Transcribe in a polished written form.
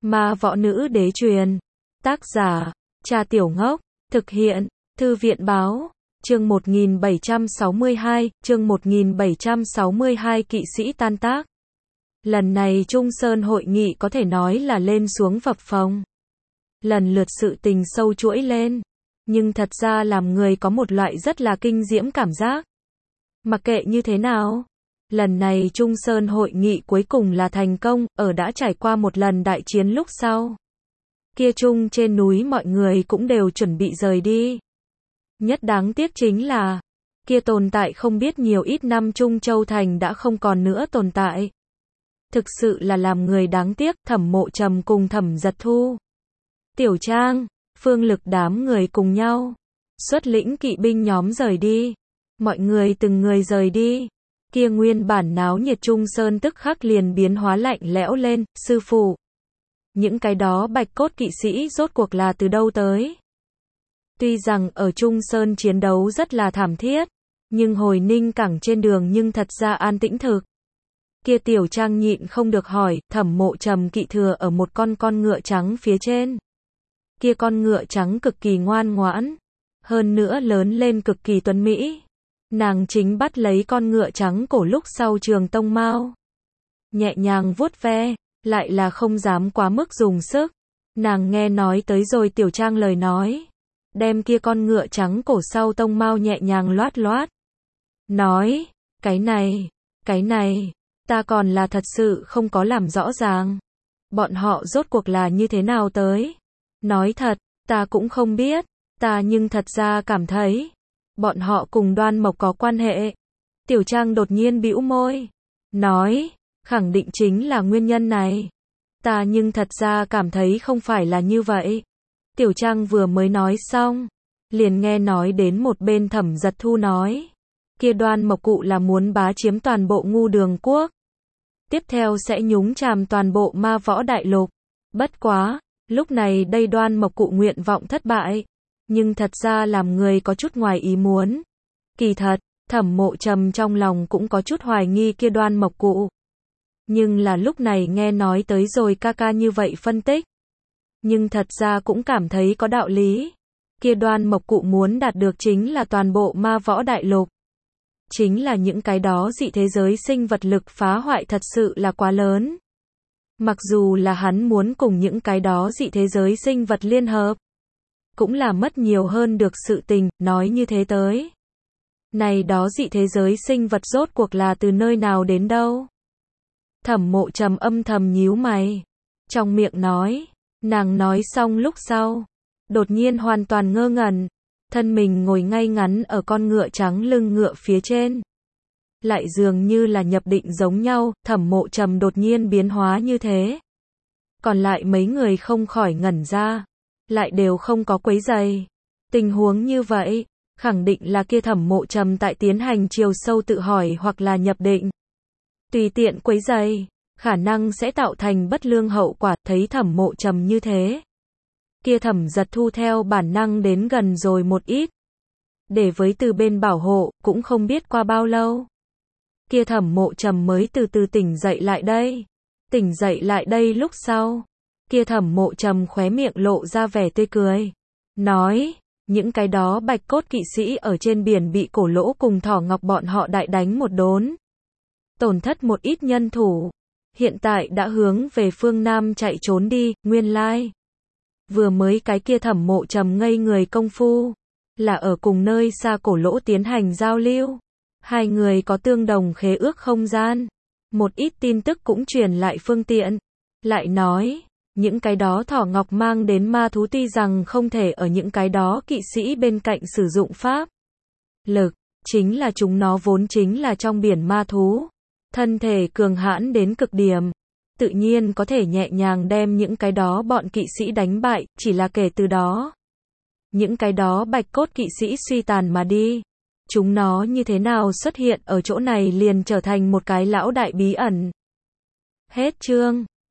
Ma võ nữ đế truyền. Tác giả, Cha Tiểu Ngốc. Thực hiện, Thư viện báo. Chương 1762, chương 1762 kỵ sĩ tan tác. Lần này Trung Sơn hội nghị có thể nói là lên xuống phập phồng. Lần lượt sự tình sâu chuỗi lên. Nhưng thật ra làm người có một loại rất là kinh diễm cảm giác. Mặc kệ như thế nào, lần này Trung Sơn hội nghị cuối cùng là thành công, ở đã trải qua một lần đại chiến lúc sau. Kia Trung trên núi mọi người cũng đều chuẩn bị rời đi. Nhất đáng tiếc chính là, kia tồn tại không biết nhiều ít năm Trung Châu Thành đã không còn nữa tồn tại. Thực sự là làm người đáng tiếc. Thẩm Mộ Trầm cùng Thẩm Giật Thu, Tiểu Trang, Phương Lực đám người cùng nhau xuất lĩnh kỵ binh nhóm rời đi. Mọi người từng người rời đi. Kia nguyên bản náo nhiệt Trung Sơn tức khắc liền biến hóa lạnh lẽo lên. Sư phụ, những cái đó bạch cốt kỵ sĩ rốt cuộc là từ đâu tới? Tuy rằng ở Trung Sơn chiến đấu rất là thảm thiết, nhưng hồi Ninh Cảng trên đường nhưng thật ra an tĩnh thực. Kia Tiểu Trang nhịn không được hỏi. Thẩm Mộ Trầm kỵ thừa ở một con ngựa trắng phía trên. Kia con ngựa trắng cực kỳ ngoan ngoãn, hơn nữa lớn lên cực kỳ tuấn mỹ. Nàng chính bắt lấy con ngựa trắng cổ lúc sau trường tông mao, nhẹ nhàng vuốt ve, lại là không dám quá mức dùng sức. Nàng nghe nói tới rồi Tiểu Trang lời nói, đem kia con ngựa trắng cổ sau tông mao nhẹ nhàng loát loát. Nói, cái này, ta còn là thật sự không có làm rõ ràng. Bọn họ rốt cuộc là như thế nào tới? Nói thật, ta cũng không biết, ta nhưng thật ra cảm thấy, bọn họ cùng Đoan Mộc có quan hệ. Tiểu Trang đột nhiên bĩu môi, nói, khẳng định chính là nguyên nhân này. Ta nhưng thật ra cảm thấy không phải là như vậy. Tiểu Trang vừa mới nói xong, liền nghe nói đến một bên Thẩm Giật Thu nói, kia Đoan Mộc cụ là muốn bá chiếm toàn bộ Ngu Đường quốc. Tiếp theo sẽ nhúng chàm toàn bộ Ma Võ Đại Lục. Bất quá, lúc này đây Đoan Mộc cụ nguyện vọng thất bại, nhưng thật ra làm người có chút ngoài ý muốn. Kỳ thật, Thẩm Mộ Trầm trong lòng cũng có chút hoài nghi kia Đoan Mộc cụ. Nhưng là lúc này nghe nói tới rồi ca ca như vậy phân tích, nhưng thật ra cũng cảm thấy có đạo lý. Kia Đoan Mộc cụ muốn đạt được chính là toàn bộ Ma Võ Đại Lục. Chính là những cái đó dị thế giới sinh vật lực phá hoại thật sự là quá lớn. Mặc dù là hắn muốn cùng những cái đó dị thế giới sinh vật liên hợp, cũng là mất nhiều hơn được sự tình. Nói như thế tới, này đó dị thế giới sinh vật rốt cuộc là từ nơi nào đến đâu? Thẩm Mộ Trầm âm thầm nhíu mày, trong miệng nói. Nàng nói xong lúc sau, đột nhiên hoàn toàn ngơ ngẩn, thân mình ngồi ngay ngắn ở con ngựa trắng lưng ngựa phía trên. Lại dường như là nhập định giống nhau. Thẩm Mộ Trầm đột nhiên biến hóa như thế. Còn lại mấy người không khỏi ngẩn ra, lại đều không có quấy giày. Tình huống như vậy, khẳng định là kia Thẩm Mộ Trầm tại tiến hành chiều sâu tự hỏi hoặc là nhập định. Tùy tiện quấy giày, khả năng sẽ tạo thành bất lương hậu quả. Thấy Thẩm Mộ Trầm như thế, kia Thẩm Giật Thu theo bản năng đến gần rồi một ít, để với từ bên bảo hộ. Cũng không biết qua bao lâu, kia Thẩm Mộ Trầm mới từ từ tỉnh dậy lại đây. Tỉnh dậy lại đây lúc sau, kia Thẩm Mộ Trầm khóe miệng lộ ra vẻ tươi cười, nói, những cái đó bạch cốt kỵ sĩ ở trên biển bị Cổ Lỗ cùng Thỏ Ngọc bọn họ đại đánh một đốn, tổn thất một ít nhân thủ, hiện tại đã hướng về phương Nam chạy trốn đi. Nguyên lai, vừa mới cái kia Thẩm Mộ Trầm ngây người công phu, là ở cùng nơi xa Cổ Lỗ tiến hành giao lưu. Hai người có tương đồng khế ước không gian. Một ít tin tức cũng truyền lại phương tiện. Lại nói, những cái đó Thỏ Ngọc mang đến ma thú tuy rằng không thể ở những cái đó kỵ sĩ bên cạnh sử dụng pháp lực, chính là chúng nó vốn chính là trong biển ma thú, thân thể cường hãn đến cực điểm, tự nhiên có thể nhẹ nhàng đem những cái đó bọn kỵ sĩ đánh bại. Chỉ là kể từ đó, những cái đó bạch cốt kỵ sĩ suy tàn mà đi. Chúng nó như thế nào xuất hiện ở chỗ này liền trở thành một cái lão đại bí ẩn. Hết chương.